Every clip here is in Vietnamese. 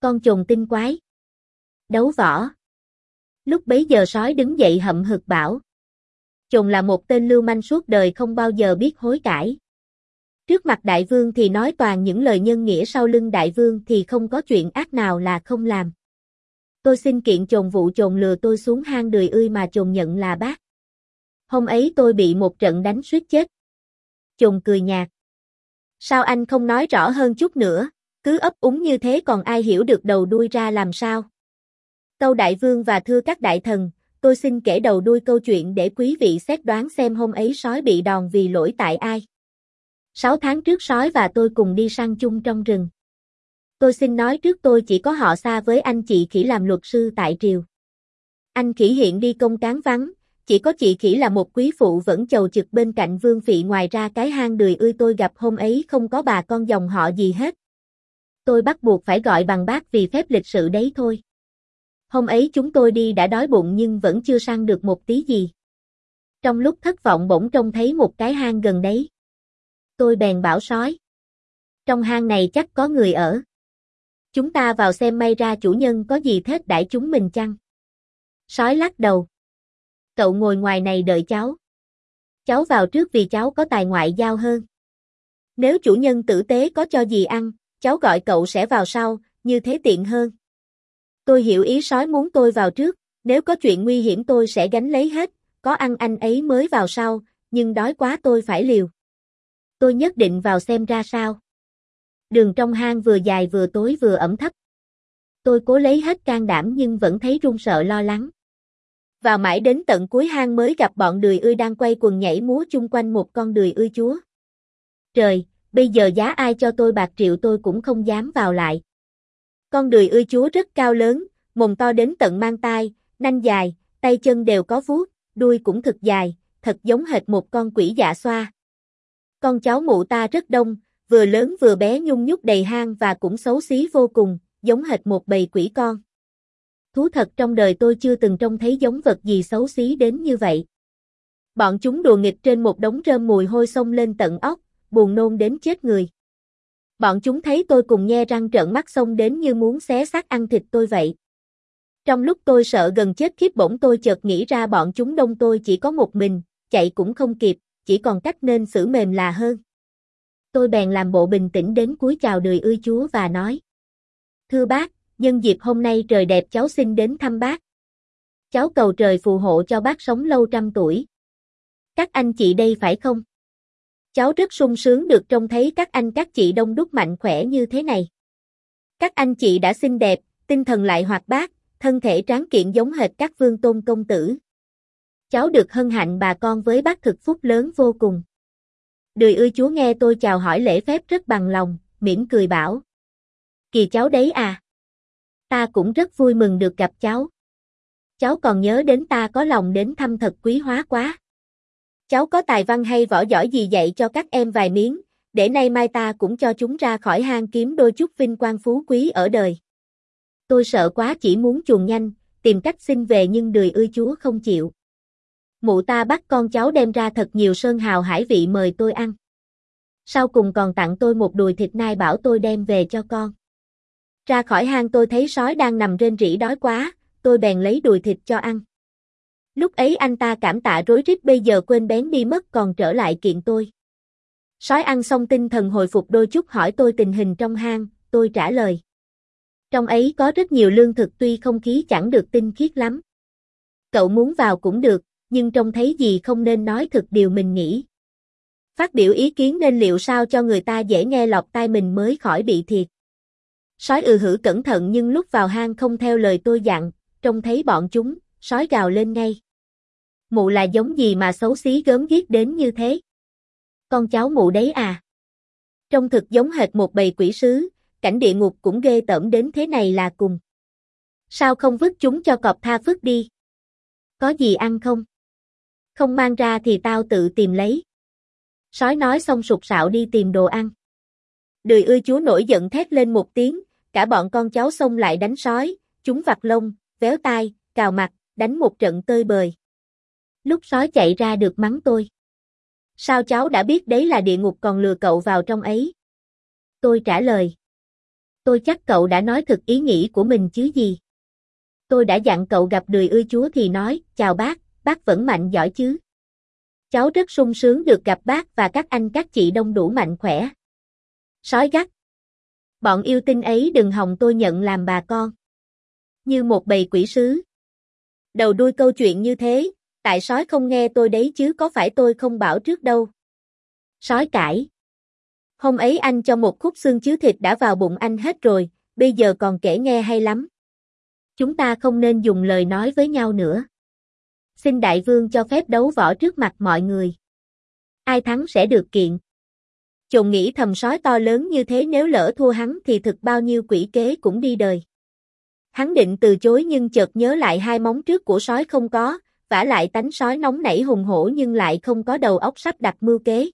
Con chồn tinh quái. Đấu võ. Lúc bấy giờ sói đứng dậy hậm hực bảo. Chồn là một tên lưu manh suốt đời không bao giờ biết hối cải. Trước mặt đại vương thì nói toàn những lời nhân nghĩa, sau lưng đại vương thì không có chuyện ác nào là không làm. Tôi xin kiện chồn vụ chồn lừa tôi xuống hang Đười Ươi mà chồn nhận là bác. Hôm ấy tôi bị một trận đánh suýt chết. Chồn cười nhạt. Sao anh không nói rõ hơn chút nữa, cứ ấp úng như thế còn ai hiểu được đầu đuôi ra làm sao? Tâu đại vương và thưa các đại thần, tôi xin kể đầu đuôi câu chuyện để quý vị xét đoán xem hôm ấy sói bị đòn vì lỗi tại ai. 6 tháng trước sói và tôi cùng đi săn chung trong rừng. Tôi xin nói trước tôi chỉ có họ xa với anh chị Khỉ làm luật sư tại triều. Anh Khỉ hiện đi công cán vắng, chỉ có chị Khỉ là một quý phụ vẫn chầu trực bên cạnh vương phị, ngoài ra cái hang Đười Ươi tôi gặp hôm ấy không có bà con dòng họ gì hết. Tôi bắt buộc phải gọi bằng bác vì phép lịch sự đấy thôi. Hôm ấy chúng tôi đi đã đói bụng nhưng vẫn chưa săn được một tí gì. Trong lúc thất vọng bỗng trông thấy một cái hang gần đấy. Tôi bèn bảo sói. Trong hang này chắc có người ở. Chúng ta vào xem may ra chủ nhân có gì thết đãi chúng mình chăng? Sói lắc đầu. Cậu ngồi ngoài này đợi cháu. Cháu vào trước vì cháu có tài ngoại giao hơn. Nếu chủ nhân tử tế có cho gì ăn, cháu gọi cậu sẽ vào sau, như thế tiện hơn. Tôi hiểu ý sói muốn tôi vào trước, nếu có chuyện nguy hiểm tôi sẽ gánh lấy hết, có ăn anh ấy mới vào sau, nhưng đói quá tôi phải liều. Tôi nhất định vào xem ra sao. Đường trong hang vừa dài vừa tối vừa ẩm thấp. Tôi cố lấy hết can đảm nhưng vẫn thấy run sợ lo lắng. Vào mãi đến tận cuối hang mới gặp bọn Đười Ươi đang quay quần nhảy múa chung quanh một con Đười Ươi chúa. Trời, bây giờ giá ai cho tôi bạc triệu tôi cũng không dám vào lại. Con Đười Ươi chúa rất cao lớn, mồm to đến tận mang tai, nanh dài, tay chân đều có vuốt, đuôi cũng thật dài, thật giống hệt một con quỷ dạ xoa. Con cháu mụ ta rất đông, vừa lớn vừa bé nhung nhúc đầy hang và cũng xấu xí vô cùng, giống hệt một bầy quỷ con. Thú thật trong đời tôi chưa từng trông thấy giống vật gì xấu xí đến như vậy. Bọn chúng đùa nghịch trên một đống rơm mùi hôi xông lên tận óc, buồn nôn đến chết người. Bọn chúng thấy tôi cùng nhe răng trợn mắt xông đến như muốn xé xác ăn thịt tôi vậy. Trong lúc tôi sợ gần chết khiếp bỗng tôi chợt nghĩ ra bọn chúng đông tôi chỉ có một mình, chạy cũng không kịp, chỉ còn cách nên xử mềm là hơn. Tôi bèn làm bộ bình tĩnh đến cúi chào Đười Ươi chúa và nói. Thưa bác, nhân dịp hôm nay trời đẹp cháu xin đến thăm bác. Cháu cầu trời phù hộ cho bác sống lâu trăm tuổi. Các anh chị đây phải không? Cháu rất sung sướng được trông thấy các anh các chị đông đúc mạnh khỏe như thế này. Các anh chị đã xinh đẹp, tinh thần lại hoạt bát, thân thể tráng kiện giống hệt các vương tôn công tử. Cháu được hân hạnh bà con với bác thực phúc lớn vô cùng. Đười Ươi chúa nghe tôi chào hỏi lễ phép rất bằng lòng, mỉm cười bảo. Kìa cháu đấy à. Ta cũng rất vui mừng được gặp cháu. Cháu còn nhớ đến ta có lòng đến thăm thật quý hóa quá. Cháu có tài văn hay võ giỏi gì dạy cho các em vài miếng, để nay mai ta cũng cho chúng ra khỏi hang kiếm đôi chút vinh quang phú quý ở đời. Tôi sợ quá chỉ muốn chuồn nhanh, tìm cách xin về nhưng Đười Ươi chúa không chịu. Mụ ta bắt con cháu đem ra thật nhiều sơn hào hải vị mời tôi ăn. Sau cùng còn tặng tôi một đùi thịt nai bảo tôi đem về cho con. Ra khỏi hang tôi thấy sói đang nằm rên rỉ đói quá, tôi bèn lấy đùi thịt cho ăn. Lúc ấy anh ta cảm tạ rối rít bây giờ quên bén đi mất còn trở lại kiện tôi. Sói ăn xong tinh thần hồi phục đôi chút hỏi tôi tình hình trong hang, tôi trả lời. Trong ấy có rất nhiều lương thực tuy không khí chẳng được tinh khiết lắm. Cậu muốn vào cũng được, nhưng trông thấy gì không nên nói thực điều mình nghĩ. Phát biểu ý kiến nên liệu sao cho người ta dễ nghe lọt tai mình mới khỏi bị thiệt. Sói hử cẩn thận nhưng lúc vào hang không theo lời tôi dặn, trông thấy bọn chúng, sói gào lên ngay. Mụ là giống gì mà xấu xí gớm ghiếc đến như thế? Con cháu mụ đấy à? Trông thực giống hệt một bầy quỷ sứ, cảnh địa ngục cũng ghê tởm đến thế này là cùng. Sao không vứt chúng cho cọp tha phước đi? Có gì ăn không? Không mang ra thì tao tự tìm lấy. Sói nói xong sục sạo đi tìm đồ ăn. Đười Ươi chúa nổi giận thét lên một tiếng, cả bọn con cháu xông lại đánh sói, chúng vặt lông, véo tai, cào mặt, đánh một trận tơi bời. Lúc sói chạy ra được mắng tôi. Sao cháu đã biết đấy là địa ngục còn lừa cậu vào trong ấy? Tôi trả lời. Tôi chắc cậu đã nói thực ý nghĩ của mình chứ gì. Tôi đã dặn cậu gặp Đười Ưa Chúa thì nói, chào bác vẫn mạnh giỏi chứ. Cháu rất sung sướng được gặp bác và các anh các chị đông đủ mạnh khỏe. Sói gắt. Bọn yêu tinh ấy đừng hòng tôi nhận làm bà con. Như một bầy quỷ sứ. Đầu đuôi câu chuyện như thế, tại sói không nghe tôi đấy chứ có phải tôi không bảo trước đâu. Sói cãi. Hôm ấy anh cho một khúc xương chứ thịt đã vào bụng anh hết rồi, bây giờ còn kể nghe hay lắm. Chúng ta không nên dùng lời nói với nhau nữa. Xin đại vương cho phép đấu võ trước mặt mọi người. Ai thắng sẽ được kiện. Chồn nghĩ thầm sói to lớn như thế nếu lỡ thua hắn thì thực bao nhiêu quỷ kế cũng đi đời. Hắn định từ chối nhưng chợt nhớ lại hai móng trước của sói không có, vả lại tánh sói nóng nảy hùng hổ nhưng lại không có đầu óc sắp đặt mưu kế.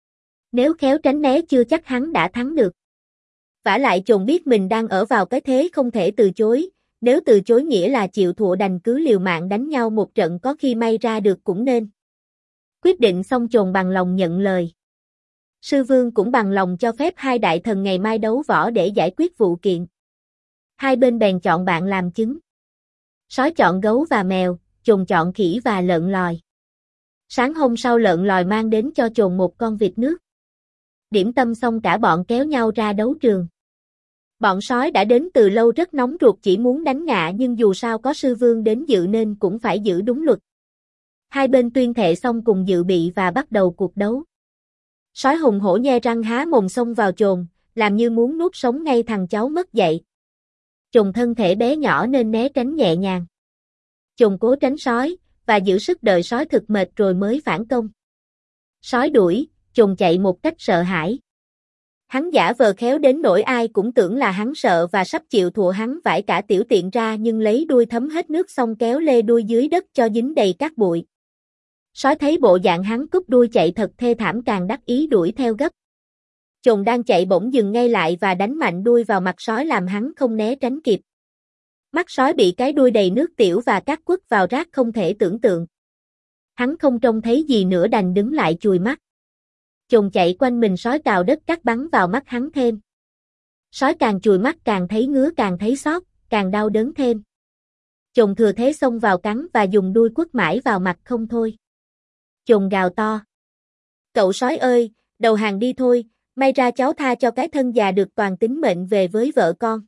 Nếu khéo tránh né chưa chắc hắn đã thắng được. Vả lại chồn biết mình đang ở vào cái thế không thể từ chối, nếu từ chối nghĩa là chịu thua đành cứ liều mạng đánh nhau một trận có khi may ra được cũng nên. Quyết định xong chồn bằng lòng nhận lời. Sư vương cũng bằng lòng cho phép hai đại thần ngày mai đấu võ để giải quyết vụ kiện. Hai bên bèn chọn bạn làm chứng. Sói chọn gấu và mèo, chồn chọn khỉ và lợn lòi. Sáng hôm sau lợn lòi mang đến cho chồn một con vịt nước. Điểm tâm xong cả bọn kéo nhau ra đấu trường. Bọn sói đã đến từ lâu rất nóng ruột chỉ muốn đánh ngạ nhưng dù sao có sư vương đến dự nên cũng phải giữ đúng luật. Hai bên tuyên thệ xong cùng dự bị và bắt đầu cuộc đấu. Sói hùng hổ nhe răng há mồm xông vào chồn, làm như muốn nuốt sống ngay thằng cháu mất dậy. Chồn thân thể bé nhỏ nên né tránh nhẹ nhàng. Chồn cố tránh sói, và giữ sức đợi sói thực mệt rồi mới phản công. Sói đuổi, chồn chạy một cách sợ hãi. Hắn giả vờ khéo đến nỗi ai cũng tưởng là hắn sợ và sắp chịu thua hắn vải cả tiểu tiện ra nhưng lấy đuôi thấm hết nước xong kéo lê đuôi dưới đất cho dính đầy cát bụi. Sói thấy bộ dạng hắn cúp đuôi chạy thật thê thảm càng đắc ý đuổi theo gấp. Chồn đang chạy bỗng dừng ngay lại và đánh mạnh đuôi vào mặt sói làm hắn không né tránh kịp. Mắt sói bị cái đuôi đầy nước tiểu và cát quất vào rác không thể tưởng tượng. Hắn không trông thấy gì nữa đành đứng lại chùi mắt. Chồn chạy quanh mình sói cào đất cát bắn vào mắt hắn thêm. Sói càng chùi mắt càng thấy ngứa càng thấy xót, càng đau đớn thêm. Chồn thừa thế xông vào cắn và dùng đuôi quất mãi vào mặt không thôi. Chồn gào to. Cậu sói ơi, đầu hàng đi thôi, may ra cháu tha cho cái thân già được toàn tính mệnh về với vợ con.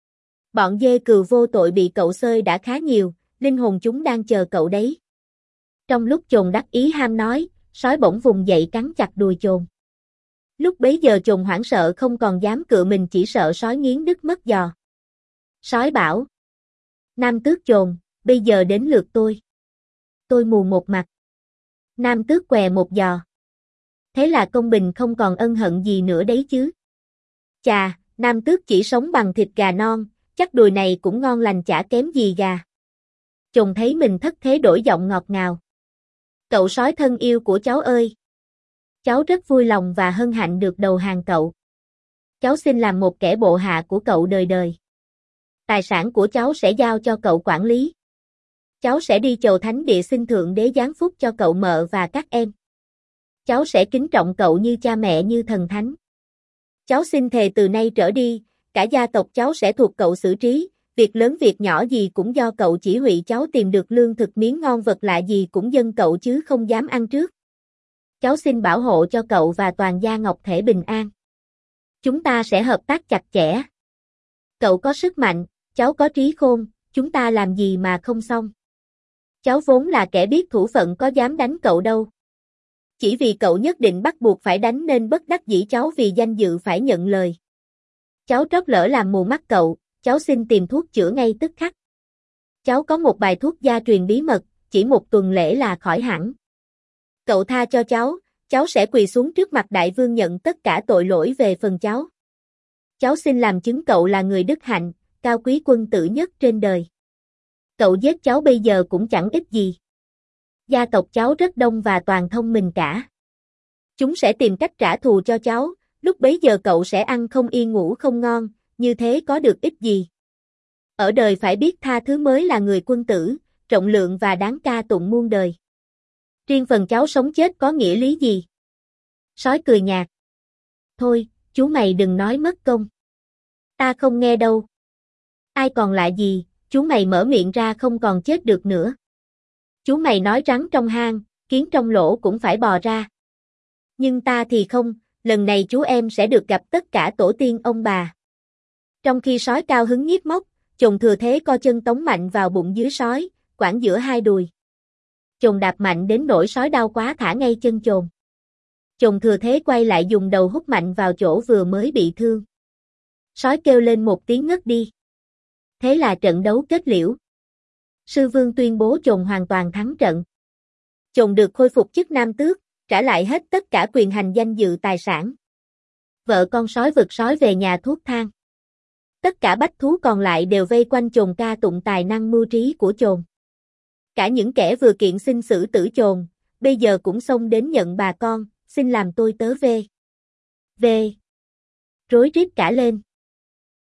Bọn dê cừu vô tội bị cậu xơi đã khá nhiều, linh hồn chúng đang chờ cậu đấy. Trong lúc chồn đắc ý ham nói, sói bỗng vùng dậy cắn chặt đùi chồn. Lúc bấy giờ chồn hoảng sợ không còn dám cựa mình chỉ sợ sói nghiến đứt mất giò. Sói bảo. Nam tước chồn, bây giờ đến lượt tôi. Tôi mù một mặt. Nam tước què một giò. Thế là công bình không còn ân hận gì nữa đấy chứ. Chà, nam tước chỉ sống bằng thịt gà non, chắc đùi này cũng ngon lành chả kém gì gà. Chồn thấy mình thất thế đổi giọng ngọt ngào. Cậu sói thân yêu của cháu ơi. Cháu rất vui lòng và hân hạnh được đầu hàng cậu. Cháu xin làm một kẻ bộ hạ của cậu đời đời. Tài sản của cháu sẽ giao cho cậu quản lý. Cháu sẽ đi chầu thánh địa xin thượng đế giáng phúc cho cậu mợ và các em. Cháu sẽ kính trọng cậu như cha mẹ như thần thánh. Cháu xin thề từ nay trở đi, cả gia tộc cháu sẽ thuộc cậu xử trí, việc lớn việc nhỏ gì cũng do cậu chỉ huy cháu tìm được lương thực miếng ngon vật lạ gì cũng dâng cậu chứ không dám ăn trước. Cháu xin bảo hộ cho cậu và toàn gia Ngọc Thể bình an. Chúng ta sẽ hợp tác chặt chẽ. Cậu có sức mạnh, cháu có trí khôn, chúng ta làm gì mà không xong. Cháu vốn là kẻ biết thủ phận có dám đánh cậu đâu. Chỉ vì cậu nhất định bắt buộc phải đánh nên bất đắc dĩ cháu vì danh dự phải nhận lời. Cháu trót lỡ làm mù mắt cậu, cháu xin tìm thuốc chữa ngay tức khắc. Cháu có một bài thuốc gia truyền bí mật, chỉ một tuần lễ là khỏi hẳn. Cậu tha cho cháu sẽ quỳ xuống trước mặt đại vương nhận tất cả tội lỗi về phần cháu. Cháu xin làm chứng cậu là người đức hạnh, cao quý quân tử nhất trên đời. Cậu giết cháu bây giờ cũng chẳng ích gì. Gia tộc cháu rất đông và toàn thông minh cả. Chúng sẽ tìm cách trả thù cho cháu, lúc bấy giờ cậu sẽ ăn không yên ngủ không ngon, như thế có được ích gì. Ở đời phải biết tha thứ mới là người quân tử, trọng lượng và đáng ca tụng muôn đời. Riêng phần cháu sống chết có nghĩa lý gì? Sói cười nhạt. Thôi, chú mày đừng nói mất công. Ta không nghe đâu. Ai còn lại gì, chú mày mở miệng ra không còn chết được nữa. Chú mày nói rắn trong hang, kiến trong lỗ cũng phải bò ra. Nhưng ta thì không, lần này chú em sẽ được gặp tất cả tổ tiên ông bà. Trong khi sói cao hứng nhiếc móc, chồn thừa thế co chân tống mạnh vào bụng dưới sói, quẳng giữa hai đùi. Chồn đạp mạnh đến nỗi sói đau quá thả ngay chân chồn. Chồn thừa thế quay lại dùng đầu hút mạnh vào chỗ vừa mới bị thương. Sói kêu lên một tiếng ngất đi. Thế là trận đấu kết liễu. Sư vương tuyên bố chồn hoàn toàn thắng trận. Chồn được khôi phục chức nam tước, trả lại hết tất cả quyền hành danh dự tài sản. Vợ con sói vực sói về nhà thuốc thang. Tất cả bách thú còn lại đều vây quanh chồn ca tụng tài năng mưu trí của chồn. Cả những kẻ vừa kiện xin xử tử chồn, bây giờ cũng xông đến nhận bà con, xin làm tôi tớ về. Về. Rối rít cả lên.